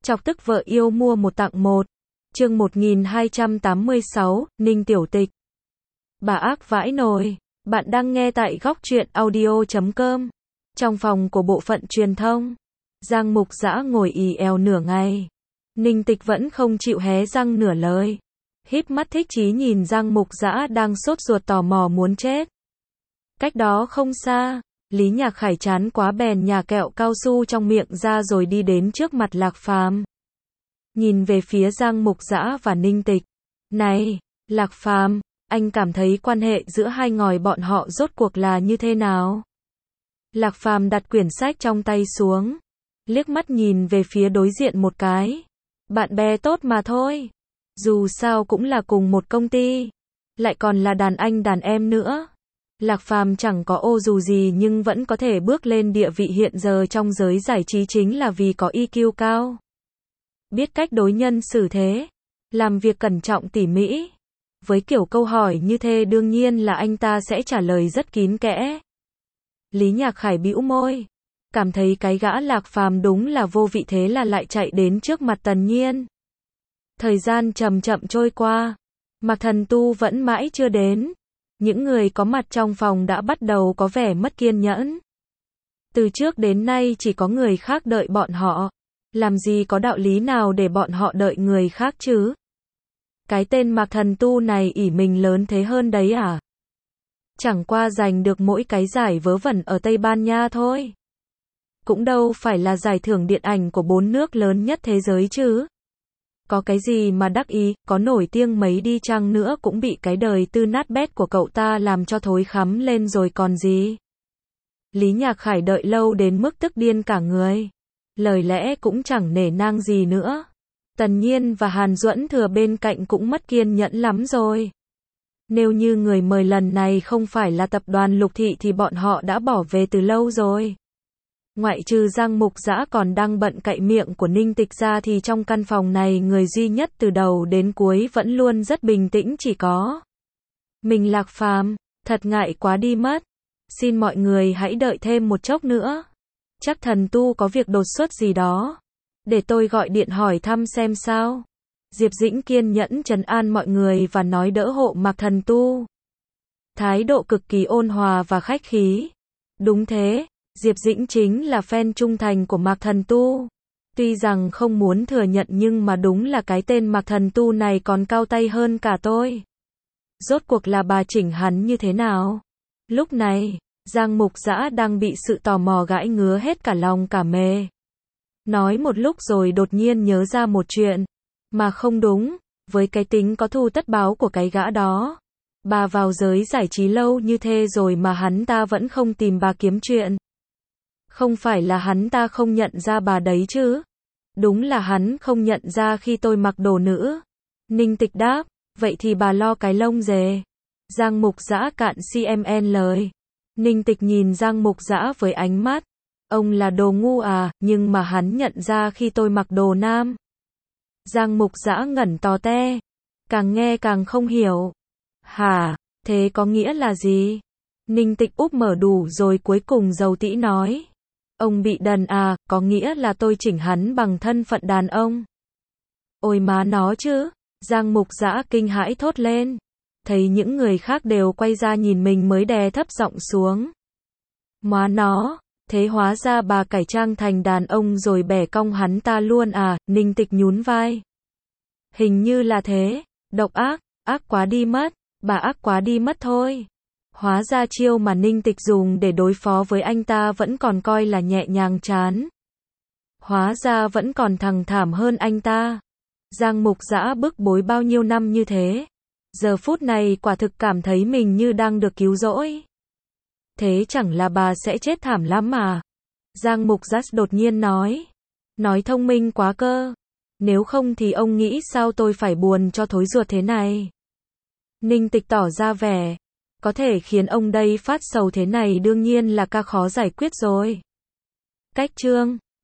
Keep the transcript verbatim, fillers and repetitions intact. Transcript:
Chọc tức vợ yêu mua một tặng một. Chương một nghìn hai trăm tám mươi sáu, Ninh Tiểu Tịch. Bà ác vãi nồi. Bạn đang nghe tại góc truyện audio chấm com. Trong phòng của bộ phận truyền thông, Giang Mục Dã ngồi ì èo nửa ngày. Ninh Tịch vẫn không chịu hé răng nửa lời. Híp mắt thích chí nhìn Giang Mục Dã đang sốt ruột tò mò muốn chết. Cách đó không xa, Lý Nhạc Khải chán quá bèn nhả kẹo cao su trong miệng ra rồi đi đến trước mặt Lạc Phàm. Nhìn về phía Giang Mục Dã và Ninh Tịch. Này, Lạc Phàm, anh cảm thấy quan hệ giữa hai ngòi bọn họ rốt cuộc là như thế nào? Lạc Phàm đặt quyển sách trong tay xuống, liếc mắt nhìn về phía đối diện một cái. Bạn bè tốt mà thôi. Dù sao cũng là cùng một công ty, lại còn là đàn anh đàn em nữa. Lạc Phàm chẳng có ô dù gì nhưng vẫn có thể bước lên địa vị hiện giờ trong giới giải trí chính là vì có i kiu cao. Biết cách đối nhân xử thế, làm việc cẩn trọng tỉ mỉ. Với kiểu câu hỏi như thế đương nhiên là anh ta sẽ trả lời rất kín kẽ. Lý Nhạc Khải bĩu môi, cảm thấy cái gã Lạc Phàm đúng là vô vị, thế là lại chạy đến trước mặt Tần Nhiên. Thời gian chậm chậm trôi qua, Mạc Thần Tu vẫn mãi chưa đến. Những người có mặt trong phòng đã bắt đầu có vẻ mất kiên nhẫn. Từ trước đến nay chỉ có người khác đợi bọn họ. Làm gì có đạo lý nào để bọn họ đợi người khác chứ? Cái tên Mạc Thần Tu này ỷ mình lớn thế hơn đấy à? Chẳng qua giành được mỗi cái giải vớ vẩn ở Tây Ban Nha thôi. Cũng đâu phải là giải thưởng điện ảnh của bốn nước lớn nhất thế giới chứ. Có cái gì mà đắc ý, có nổi tiếng mấy đi chăng nữa cũng bị cái đời tư nát bét của cậu ta làm cho thối khắm lên rồi còn gì. Lý Nhạc Khải đợi lâu đến mức tức điên cả người. Lời lẽ cũng chẳng nể nang gì nữa. Tần Nhiên và Hàn Duẫn Thừa bên cạnh cũng mất kiên nhẫn lắm rồi. Nếu như người mời lần này không phải là tập đoàn Lục Thị thì bọn họ đã bỏ về từ lâu rồi. Ngoại trừ Giang Mục Dã còn đang bận cạy miệng của Ninh Tịch ra thì trong căn phòng này người duy nhất từ đầu đến cuối vẫn luôn rất bình tĩnh chỉ có mình Lạc Phàm. Thật ngại quá đi mất. Xin mọi người hãy đợi thêm một chốc nữa. Chắc Thần Tu có việc đột xuất gì đó. Để tôi gọi điện hỏi thăm xem sao. Diệp Dĩnh kiên nhẫn trấn an mọi người và nói đỡ hộ Mạc Thần Tu. Thái độ cực kỳ ôn hòa và khách khí. Đúng thế. Diệp Dĩnh chính là fan trung thành của Mạc Thần Tu. Tuy rằng không muốn thừa nhận nhưng mà đúng là cái tên Mạc Thần Tu này còn cao tay hơn cả tôi. Rốt cuộc là bà chỉnh hắn như thế nào? Lúc này, Giang Mục Dã đang bị sự tò mò gãi ngứa hết cả lòng cả mề. Nói một lúc rồi đột nhiên nhớ ra một chuyện. Mà không đúng, với cái tính có thù tất báo của cái gã đó. Bà vào giới giải trí lâu như thế rồi mà hắn ta vẫn không tìm bà kiếm chuyện. Không phải là hắn ta không nhận ra bà đấy chứ? Đúng là hắn không nhận ra khi tôi mặc đồ nữ. Ninh Tịch đáp, vậy thì bà lo cái lông dề. Giang Mục Dã cạn xê em en lời. Ninh Tịch nhìn Giang Mục Dã với ánh mắt. Ông là đồ ngu à, nhưng mà hắn nhận ra khi tôi mặc đồ nam. Giang Mục Dã ngẩn tò te. Càng nghe càng không hiểu. Hả, thế có nghĩa là gì? Ninh Tịch úp mở đủ rồi cuối cùng dầu tĩ nói. Ông bị đần à, có nghĩa là tôi chỉnh hắn bằng thân phận đàn ông. Ôi má nó chứ. Giang Mục Dã kinh hãi thốt lên. Thấy những người khác đều quay ra nhìn mình mới đè thấp giọng xuống. Má nó, thế hóa ra bà cải trang thành đàn ông rồi bẻ cong hắn ta luôn à? Ninh Tịch nhún vai. Hình như là thế. Độc ác, ác quá đi mất. Bà ác quá đi mất thôi. Hóa ra chiêu mà Ninh Tịch dùng để đối phó với anh ta vẫn còn coi là nhẹ nhàng chán. Hóa ra vẫn còn thằng thảm hơn anh ta. Giang Mục Dã bức bối bao nhiêu năm như thế. Giờ phút này quả thực cảm thấy mình như đang được cứu rỗi. Thế chẳng là bà sẽ chết thảm lắm mà. Giang Mục Dã đột nhiên nói. Nói thông minh quá cơ. Nếu không thì ông nghĩ sao tôi phải buồn cho thối ruột thế này. Ninh Tịch tỏ ra vẻ. Có thể khiến ông đây phát sầu thế này đương nhiên là ca khó giải quyết rồi. Cách chương